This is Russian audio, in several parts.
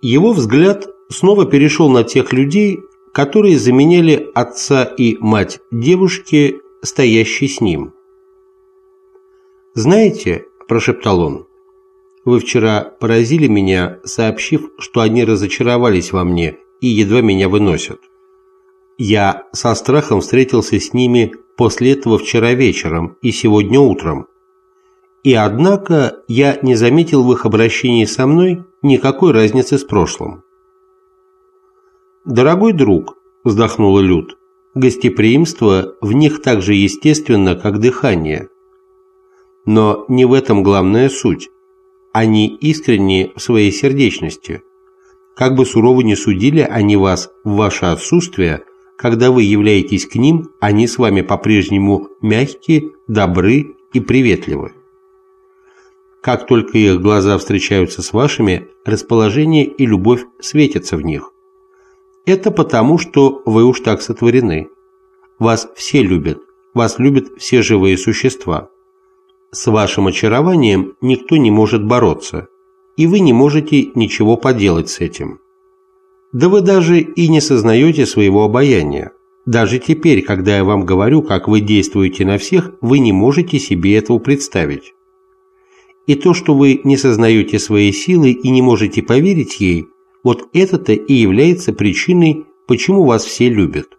Его взгляд снова перешел на тех людей, которые заменяли отца и мать девушки, стоящей с ним. «Знаете, – прошептал он, – вы вчера поразили меня, сообщив, что они разочаровались во мне и едва меня выносят. Я со страхом встретился с ними после этого вчера вечером и сегодня утром. И однако я не заметил в их обращении со мной никакой разницы с прошлым». «Дорогой друг», – вздохнула Люд, – «гостеприимство в них так же естественно, как дыхание. Но не в этом главная суть. Они искренни в своей сердечности. Как бы сурово ни судили они вас в ваше отсутствие, когда вы являетесь к ним, они с вами по-прежнему мягкие, добры и приветливы. Как только их глаза встречаются с вашими, расположение и любовь светятся в них. Это потому, что вы уж так сотворены. Вас все любят, вас любят все живые существа. С вашим очарованием никто не может бороться, и вы не можете ничего поделать с этим. Да вы даже и не сознаете своего обаяния. Даже теперь, когда я вам говорю, как вы действуете на всех, вы не можете себе этого представить. И то, что вы не сознаете своей силы и не можете поверить ей, вот это-то и является причиной, почему вас все любят.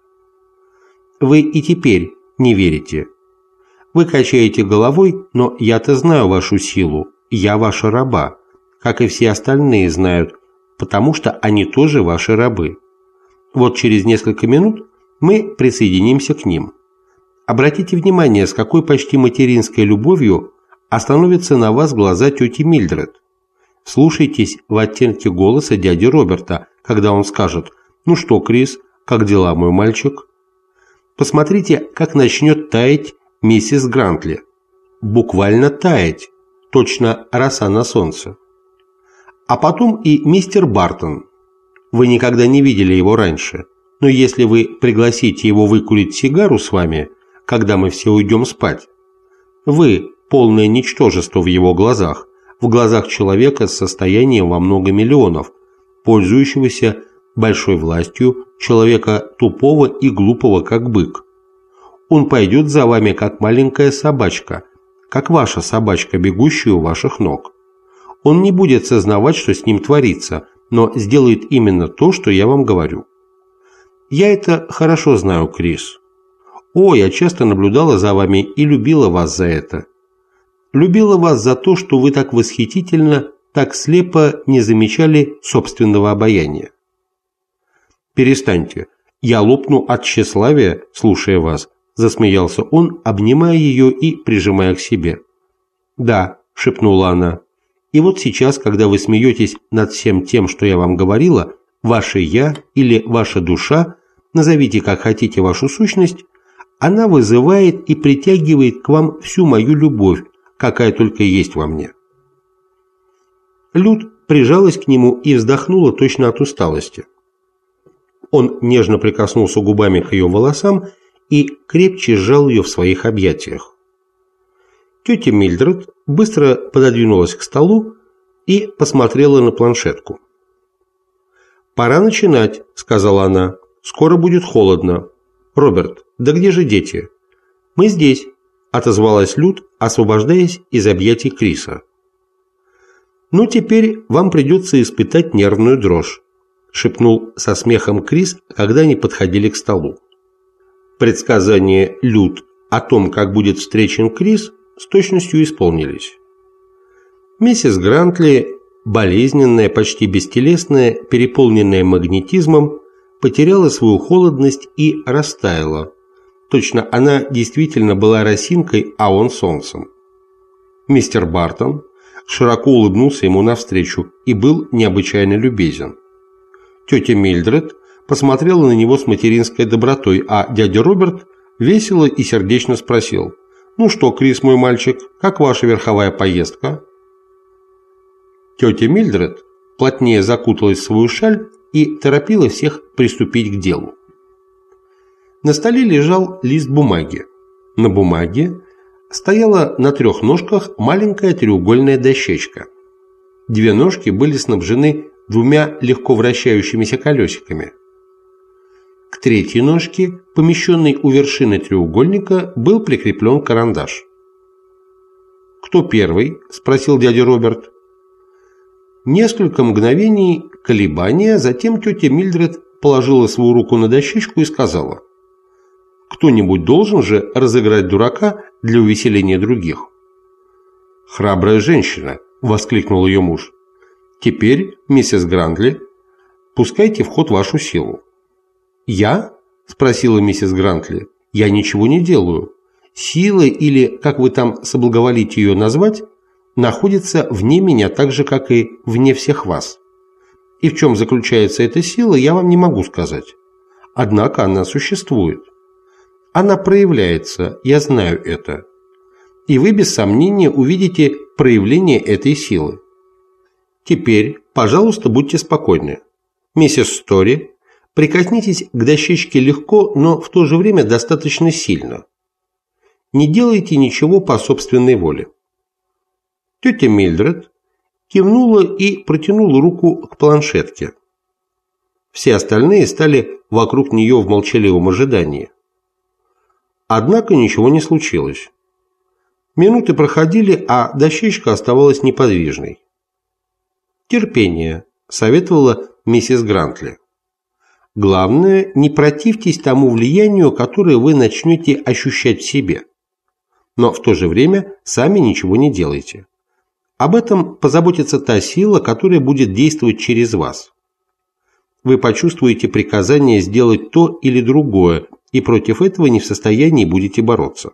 Вы и теперь не верите. Вы качаете головой, но я-то знаю вашу силу, я ваша раба, как и все остальные знают, потому что они тоже ваши рабы. Вот через несколько минут мы присоединимся к ним. Обратите внимание, с какой почти материнской любовью остановятся на вас глаза тети Милдред. Слушайтесь в оттенке голоса дяди Роберта, когда он скажет: «Ну что, Крис, как дела, мой мальчик?» Посмотрите, как начнет таять миссис Грантли. Буквально таять, точно роса на солнце. А потом и мистер Бартон. Вы никогда не видели его раньше, но если вы пригласите его выкурить сигару с вами, когда мы все уйдем спать, вы полное ничтожество в его глазах, в глазах человека с состоянием во много миллионов, пользующегося большой властью, человека тупого и глупого, как бык. Он пойдет за вами, как маленькая собачка, как ваша собачка, бегущая у ваших ног. Он не будет сознавать, что с ним творится, но сделает именно то, что я вам говорю. Я это хорошо знаю, Крис. О, я часто наблюдала за вами и любила вас за это. Любила вас за то, что вы так восхитительно, так слепо не замечали собственного обаяния. «Перестаньте, я лопну от тщеславия, слушая вас», – засмеялся он, обнимая ее и прижимая к себе. «Да», – шепнула она, – «и вот сейчас, когда вы смеетесь над всем тем, что я вам говорила, ваше «я» или ваша душа, назовите как хотите вашу сущность, она вызывает и притягивает к вам всю мою любовь, какая только есть во мне». Люд прижалась к нему и вздохнула точно от усталости. Он нежно прикоснулся губами к ее волосам и крепче сжал ее в своих объятиях. Тетя Милдред быстро пододвинулась к столу и посмотрела на планшетку. «Пора начинать», — сказала она. «Скоро будет холодно. Роберт, да где же дети?» «Мы здесь», — отозвалась Люд, освобождаясь из объятий Криса. «Ну, теперь вам придется испытать нервную дрожь», — шепнул со смехом Крис, когда они подходили к столу. Предсказания Люд о том, как будет встречен Крис, с точностью исполнились. Миссис Грантли, болезненная, почти бестелесная, переполненная магнетизмом, потеряла свою холодность и растаяла. Точно она действительно была росинкой, а он солнцем. Мистер Бартон широко улыбнулся ему навстречу и был необычайно любезен. Тетя Милдред посмотрела на него с материнской добротой, а дядя Роберт весело и сердечно спросил: «Ну что, Крис, мой мальчик, как ваша верховая поездка?» Тетя Милдред плотнее закуталась в свою шаль и торопила всех приступить к делу. На столе лежал лист бумаги. На бумаге стояла на 3 ножках маленькая треугольная дощечка. 2 ножки были снабжены двумя легко вращающимися колесиками. К третьей ножке, помещенной у вершины треугольника, был прикреплен карандаш. «Кто первый?» – спросил дядя Роберт. Несколько мгновений колебания, затем тетя Милдред положила свою руку на дощечку и сказала: «Кто-нибудь должен же разыграть дурака для увеселения других». «Храбрая женщина!» – воскликнул ее муж. «Теперь, миссис Грантли, пускайте в ход вашу силу». «Я?» – спросила миссис Грантли. «Я ничего не делаю. Сила, или, как вы там соблаговолите ее назвать, находится вне меня так же, как и вне всех вас. И в чем заключается эта сила, я вам не могу сказать. Однако она существует. Она проявляется, я знаю это. И вы без сомнения увидите проявление этой силы. Теперь, пожалуйста, будьте спокойны. Миссис Стори, прикоснитесь к дощечке легко, но в то же время достаточно сильно. Не делайте ничего по собственной воле». Тетя Милдред кивнула и протянула руку к планшетке. Все остальные стали вокруг нее в молчаливом ожидании. Однако ничего не случилось. Минуты проходили, а дощечка оставалась неподвижной. «Терпение», – советовала миссис Грантли. «Главное, не противьтесь тому влиянию, которое вы начнете ощущать в себе. Но в то же время сами ничего не делайте. Об этом позаботится та сила, которая будет действовать через вас. Вы почувствуете приказание сделать то или другое, и против этого не в состоянии будете бороться.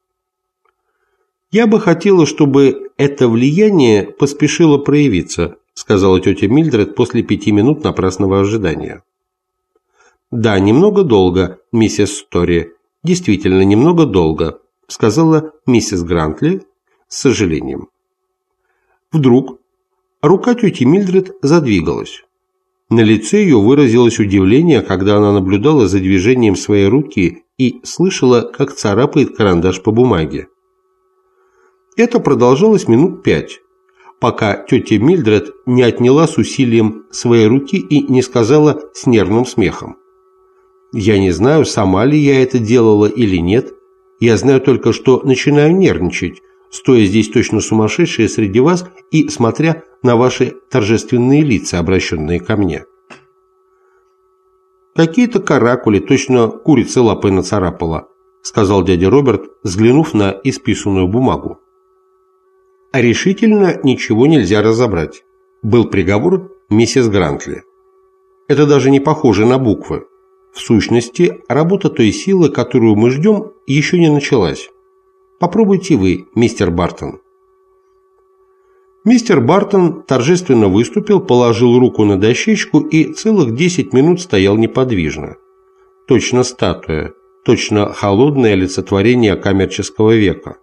«Я бы хотела, чтобы это влияние поспешило проявиться», сказала тетя Милдред после 5 минут напрасного ожидания. «Да, немного долго, миссис Стори, действительно немного долго», сказала миссис Грантли с сожалением. Вдруг рука тети Милдред задвигалась. На лице ее выразилось удивление, когда она наблюдала за движением своей руки и слышала, как царапает карандаш по бумаге. Это продолжалось минут 5, пока тетя Милдред не отняла с усилием своей руки и не сказала с нервным смехом: «Я не знаю, сама ли я это делала или нет. Я знаю только, что начинаю нервничать, стоя здесь точно сумасшедшая среди вас и смотря на ваши торжественные лица, обращенные ко мне». «Какие-то каракули, точно курица лапой нацарапала», сказал дядя Роберт, взглянув на исписанную бумагу. «А решительно ничего нельзя разобрать», был приговор миссис Грантли. «Это даже не похоже на буквы. В сущности, работа той силы, которую мы ждем, еще не началась. Попробуйте вы, мистер Бартон». Мистер Бартон торжественно выступил, положил руку на дощечку и целых 10 минут стоял неподвижно. Точно статуя, точно холодное олицетворение коммерческого века.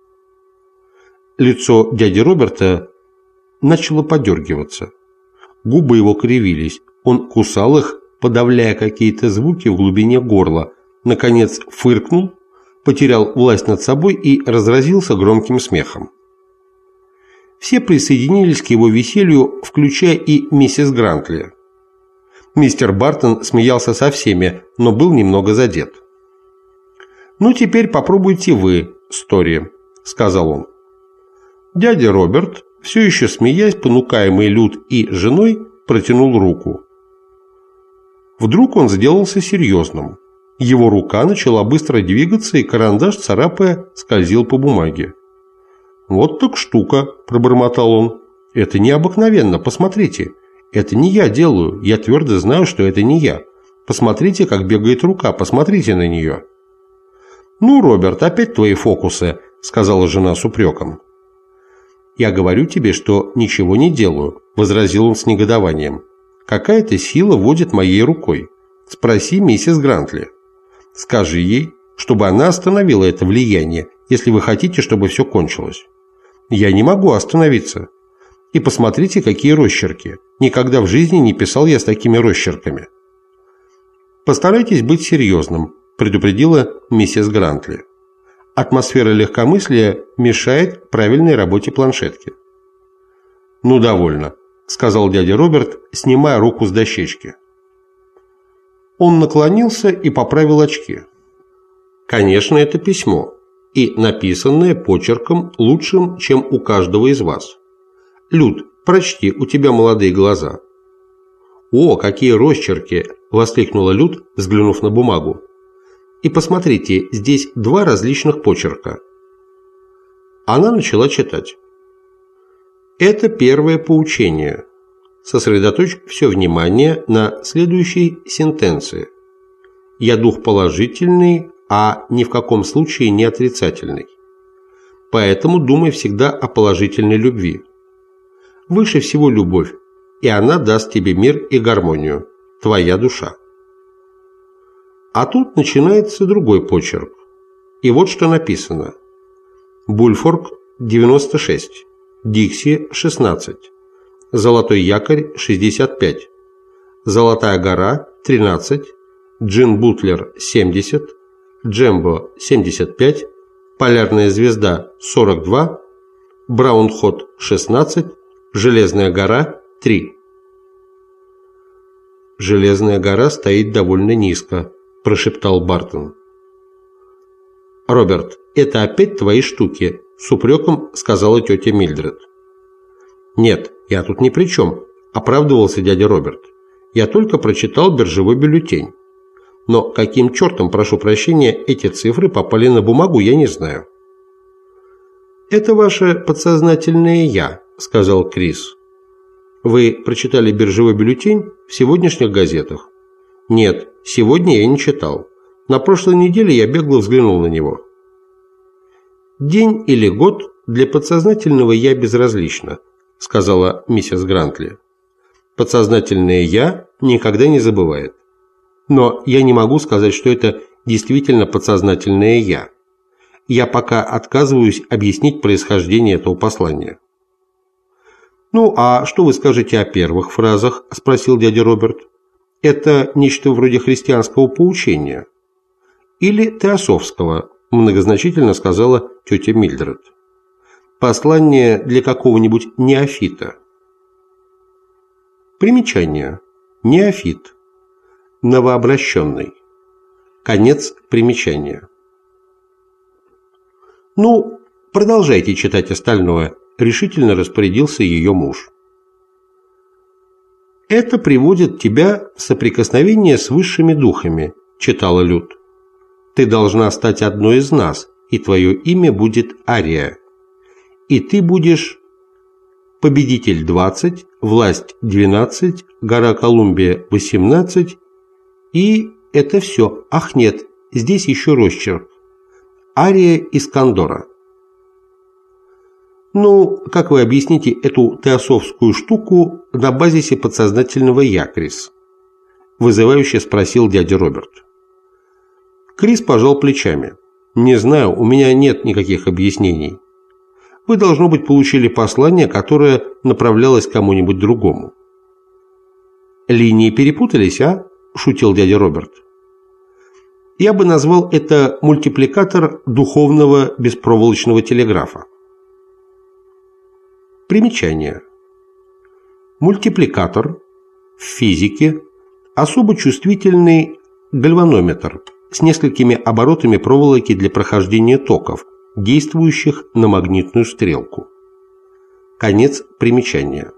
Лицо дяди Роберта начало подергиваться. Губы его кривились, он кусал их, подавляя какие-то звуки в глубине горла, наконец фыркнул, потерял власть над собой и разразился громким смехом. Все присоединились к его веселью, включая и миссис Грантли. Мистер Бартон смеялся со всеми, но был немного задет. «Ну, теперь попробуйте вы, Стори», — сказал он. Дядя Роберт, все еще смеясь, понукаемый Люд и женой, протянул руку. Вдруг он сделался серьезным. Его рука начала быстро двигаться, и карандаш, царапая, скользил по бумаге. «Вот так штука», – пробормотал он. «Это необыкновенно, посмотрите. Это не я делаю, я твердо знаю, что это не я. Посмотрите, как бегает рука, посмотрите на нее». «Ну, Роберт, опять твои фокусы», – сказала жена с упреком. «Я говорю тебе, что ничего не делаю», – возразил он с негодованием. «Какая-то сила водит моей рукой. Спроси миссис Грантли. Скажи ей, чтобы она остановила это влияние, если вы хотите, чтобы все кончилось. Я не могу остановиться. И посмотрите, какие росчерки. Никогда в жизни не писал я с такими росчерками». «Постарайтесь быть серьезным», – предупредила миссис Грантли. «Атмосфера легкомыслия мешает правильной работе планшетки». «Ну, довольно. – сказал дядя Роберт, снимая руку с дощечки. Он наклонился и поправил очки. «Конечно, это письмо, и написанное почерком лучшим, чем у каждого из вас. Люд, прочти, у тебя молодые глаза». «О, какие росчерки!» – воскликнула Люд, взглянув на бумагу. «И посмотрите, здесь два различных почерка». Она начала читать. «Это первое поучение. Сосредоточь все внимание на следующей сентенции. Я дух положительный, а ни в каком случае не отрицательный. Поэтому думай всегда о положительной любви. Выше всего любовь, и она даст тебе мир и гармонию, твоя душа». А тут начинается другой почерк. И вот что написано. Бульфорк 96, Дикси 16, Золотой якорь 65, Золотая гора 13, Джин Бутлер 70, Джембо 75, Полярная звезда 42, Браунхот 16, Железная гора 3. «Железная гора стоит довольно низко», – прошептал Бартон. «Роберт, это опять твои штуки», – с упреком сказала тетя Милдред. «Нет, я тут ни при чем», – оправдывался дядя Роберт. «Я только прочитал биржевой бюллетень. Но каким чертом, прошу прощения, эти цифры попали на бумагу, я не знаю». «Это ваше подсознательное «я», – сказал Крис. «Вы прочитали биржевой бюллетень в сегодняшних газетах?» «Нет, сегодня я не читал. На прошлой неделе я бегло взглянул на него». «День или год для подсознательного «я» безразлично», – сказала миссис Грантли. «Подсознательное «я» никогда не забывает. Но я не могу сказать, что это действительно подсознательное «я». Я пока отказываюсь объяснить происхождение этого послания». «Ну, а что вы скажете о первых фразах?» – спросил дядя Роберт. «Это нечто вроде христианского поучения?» «Или теософского», – многозначительно сказала тетя Милдред. «Послание для какого-нибудь неофита». Примечание. Неофит. Новообращенный. Конец примечания. «Ну, продолжайте читать остальное», – решительно распорядился ее муж. «Это приводит тебя в соприкосновение с высшими духами», – читала Люд. «Ты должна стать одной из нас, и твое имя будет Ария. И ты будешь победитель 20, власть 12, гора Колумбия 18, и это все. Ах нет, здесь еще росчерк. Ария из Кондора». «Ну, как вы объясните эту теософскую штуку на базисе подсознательного «я», Крис?» – вызывающе спросил дядя Роберт. Крис пожал плечами. «Не знаю, у меня нет никаких объяснений. Вы, должно быть, получили послание, которое направлялось кому-нибудь другому». «Линии перепутались, а?» – шутил дядя Роберт. «Я бы назвал это мультипликатор духовного беспроволочного телеграфа». Примечание. Мультипликатор в физике особо чувствительный гальванометр с несколькими оборотами проволоки для прохождения токов, действующих на магнитную стрелку. Конец примечания.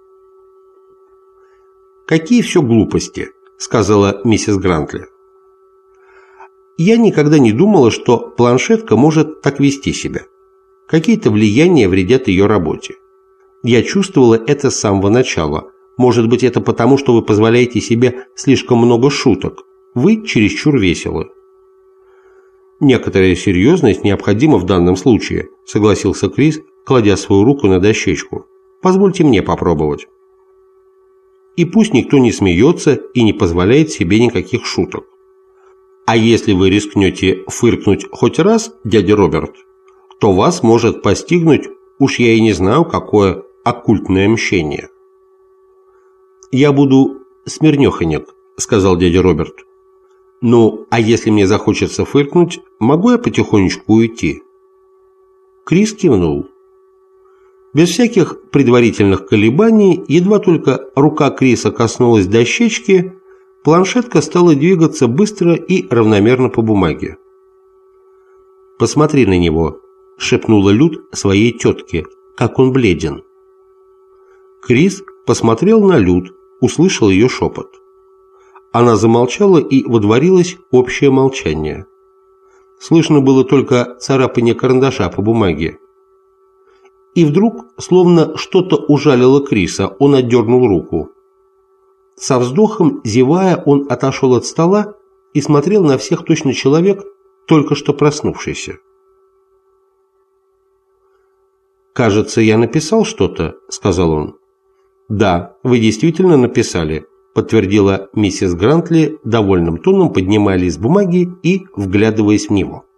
«Какие все глупости», – сказала миссис Грантли. «Я никогда не думала, что планшетка может так вести себя. Какие-то влияния вредят ее работе. Я чувствовала это с самого начала. Может быть, это потому, что вы позволяете себе слишком много шуток. Вы чересчур веселы». «Некоторая серьезность необходима в данном случае», – согласился Крис, кладя свою руку на дощечку. «Позвольте мне попробовать». «И пусть никто не смеется и не позволяет себе никаких шуток. А если вы рискнете фыркнуть хоть раз, дядя Роберт, то вас может постигнуть, уж я и не знаю, какое оккультное мщение». «Я буду смирнёхонек», – сказал дядя Роберт. «Ну, а если мне захочется фыркнуть, могу я потихонечку уйти?» Крис кивнул. Без всяких предварительных колебаний, едва только рука Криса коснулась дощечки, планшетка стала двигаться быстро и равномерно по бумаге. «Посмотри на него», – шепнула Люд своей тетке, – «как он бледен». Крис посмотрел на Люд, услышал ее шепот. Она замолчала, и водворилось общее молчание. Слышно было только царапание карандаша по бумаге. И вдруг, словно что-то ужалило Криса, он отдернул руку. Со вздохом, зевая, он отошел от стола и смотрел на всех точно человек, только что проснувшийся. «Кажется, я написал что-то», – сказал он. «Да, вы действительно написали», – подтвердила миссис Грантли довольным тоном, поднимая лист бумаги и вглядываясь в него.